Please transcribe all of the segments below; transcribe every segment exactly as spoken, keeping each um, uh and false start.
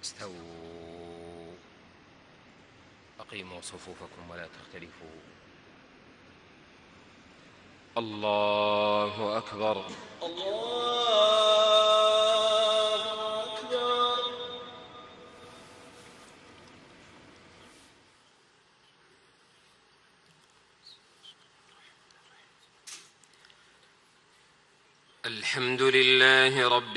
استووا أقيموا صفوفكم ولا تختلفوا. الله أكبر. الله أكبر. الحمد لله رب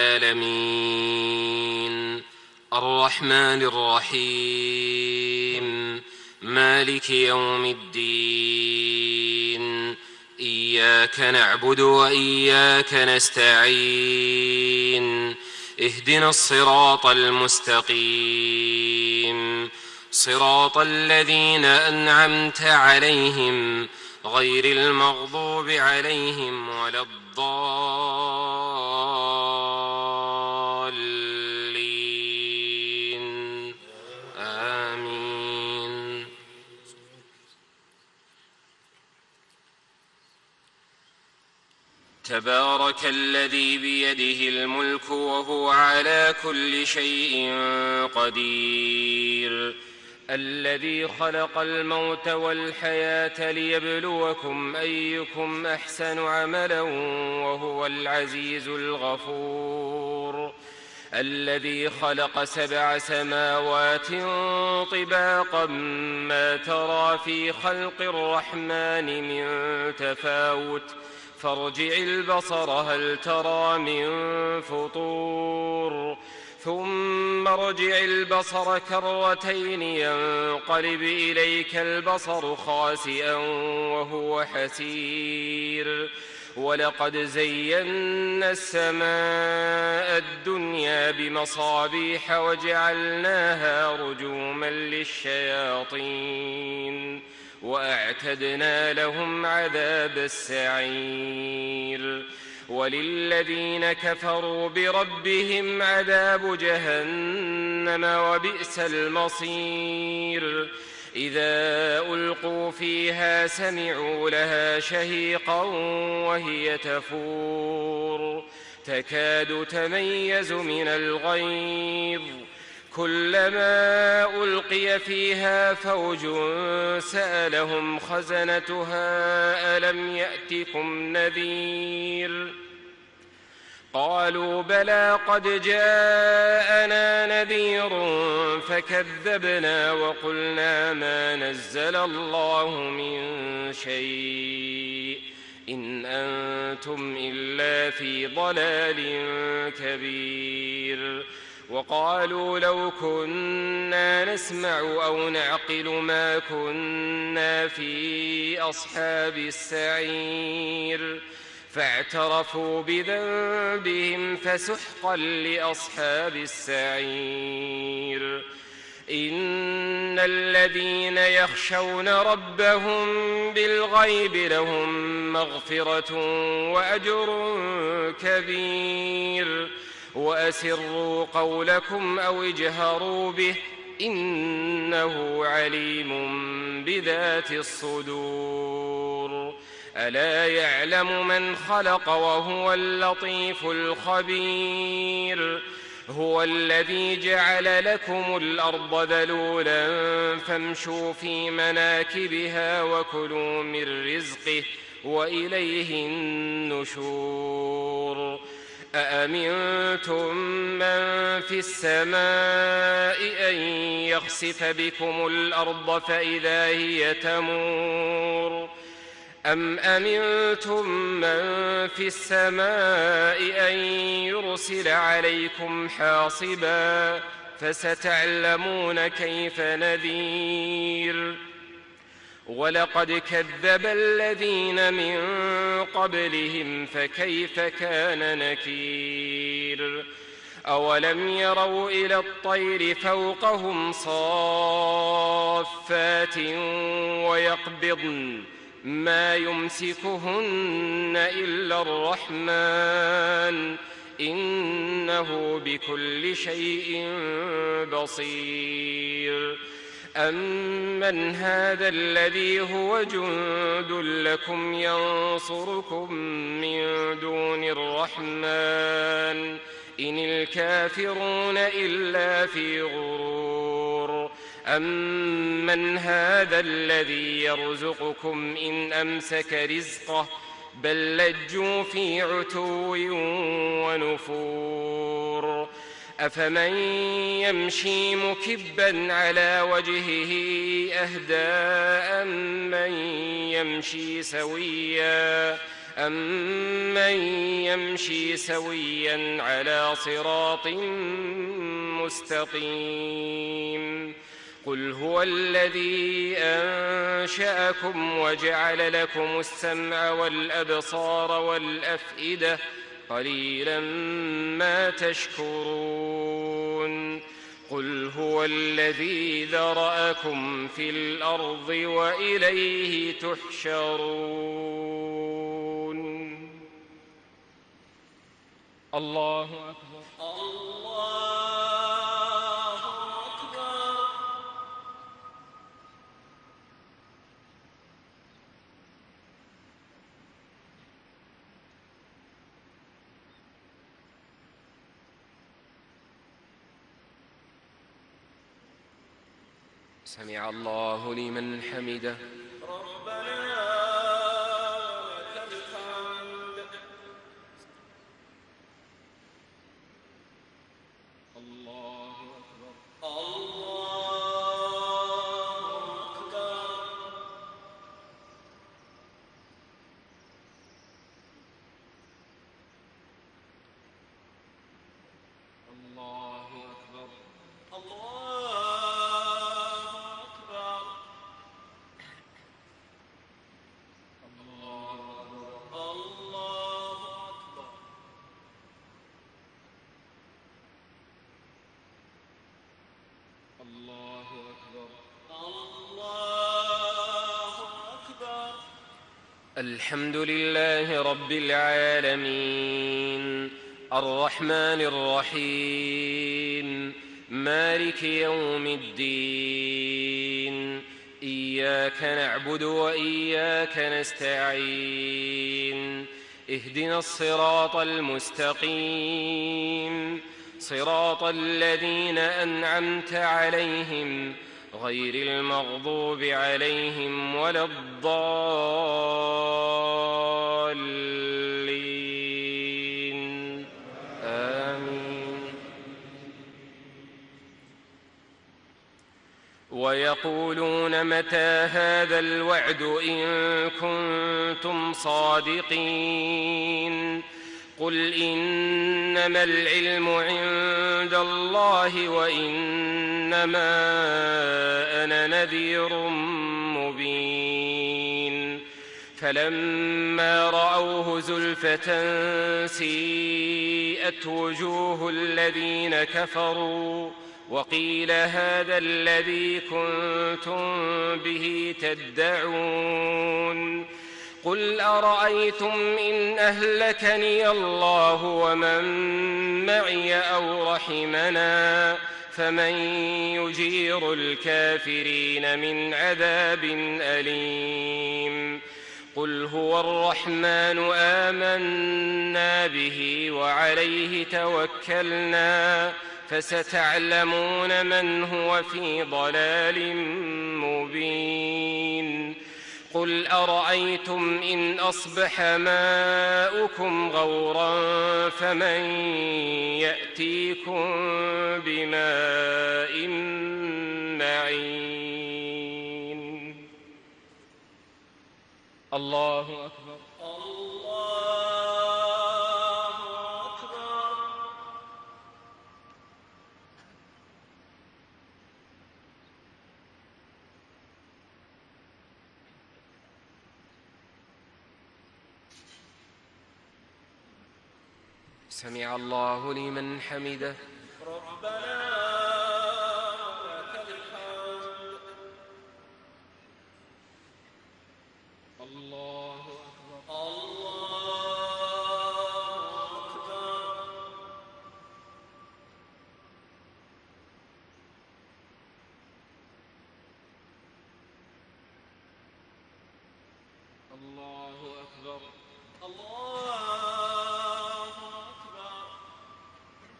العالمين الرحمن الرحيم مالك يوم الدين. إياك نعبد وإياك نستعين. اهدنا الصراط المستقيم صراط الذين أنعمت عليهم غير المغضوب عليهم ولا الضالين. آمين. تبارك الذي بيده الملك وهو على كل شيء قدير. الذي خلق الموت والحياة ليبلوكم أيكم أحسن عملا وهو العزيز الغفور. الذي خلق سبع سماوات طباقا ما ترى في خلق الرحمن من تفاوت فارجع البصر هل ترى من فطور ثم ارجع البصر كرتين ينقلب إليك البصر خاسئا وهو حسير. ولقد زينا السماء الدنيا بمصابيح وجعلناها رجوما للشياطين وأعتدنا لهم عذاب السعير. وللذين كفروا بربهم عذاب جهنم وبئس المصير. إذا ألقوا فيها سمعوا لها شهيقا وهي تفور تكاد تميز من الغيظ كلما ألقي فيها فوج سألهم خزنتها ألم يأتكم نذير قالوا بلى قد جاءنا نذير فكذبنا وقلنا ما نزل الله من شيء إن أنتم إلا في ضلال كبير. وقالوا لو كنا نسمع أو نعقل ما كنا في أصحاب السعير فاعترفوا بذنبهم فسحقا لأصحاب السعير. إن الذين يخشون ربهم بالغيب لهم مغفرة وأجر كبير. وأسروا قولكم أو اجهروا به إنه عليم بذات الصدور. ألا يعلم من خلق وهو اللطيف الخبير. هو الذي جعل لكم الأرض ذلولا فامشوا في مناكبها وكلوا من رزقه وإليه النشور. أأمنتم من في السماء أن يخسف بكم الأرض فإذا هي تمور أم أمنتم من في السماء أن يرسل عليكم حاصبا فستعلمون كيف نذير. ولقد كذب الذين من قبلهم فكيف كان نكير. أولم يروا إلى الطير فوقهم صافات ويقبضن ما يمسكهن إلا الرحمن إنه بكل شيء بصير. أمن هذا الذي هو جند لكم ينصركم من دون الرحمن إن الكافرون إلا في غرور. أمن هذا الذي يرزقكم إن أمسك رزقه بل لجوا في عتو ونفور. أفمن يمشي مكبا على وجهه أهدى أمن يمشي سويا أمن يمشي سويا على صراط مستقيم. قل هو الذي أنشأكم وجعل لكم السمع والأبصار والأفئدة قليلا ما تشكرون. قل هو الذي ذرأكم في الأرض وإليه تحشرون. الله أكبر. الله أكبر. سمع الله لمن حمده. ربنا لك الحمد. الله أكبر. الله أكبر. الله أكبر. الله أكبر. الله أكبر. الحمد لله رب العالمين الرحمن الرحيم مالك يوم الدين. إياك نعبد وإياك نستعين. اهدنا الصراط المستقيم صراط الذين أنعمت عليهم غير المغضوب عليهم ولا الضالين. آمين. ويقولون متى هذا الوعد إن كنتم صادقين. قل إنما العلم عند الله وإنما أنا نذير مبين. فلما رأوه زلفة سيئت وجوه الذين كفروا وقيل هذا الذي كنتم به تدعون. قل أرأيتم إن أهلكني الله ومن معي أو رحمنا فمن يجير الكافرين من عذاب أليم. قل هو الرحمن آمنا به وعليه توكلنا فستعلمون من هو في ضلال مبين. قل أرأيتم إن أصبح ماؤكم غورا فمن يأتيكم بماء معين. الله أكبر. الله أكبر. سمع الله لمن حمده. ربنا لك الحمد. الله أكبر. الله أكبر. الله أكبر. الله أكبر.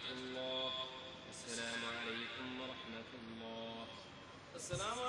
الله. السلام عليكم ورحمة الله. السلام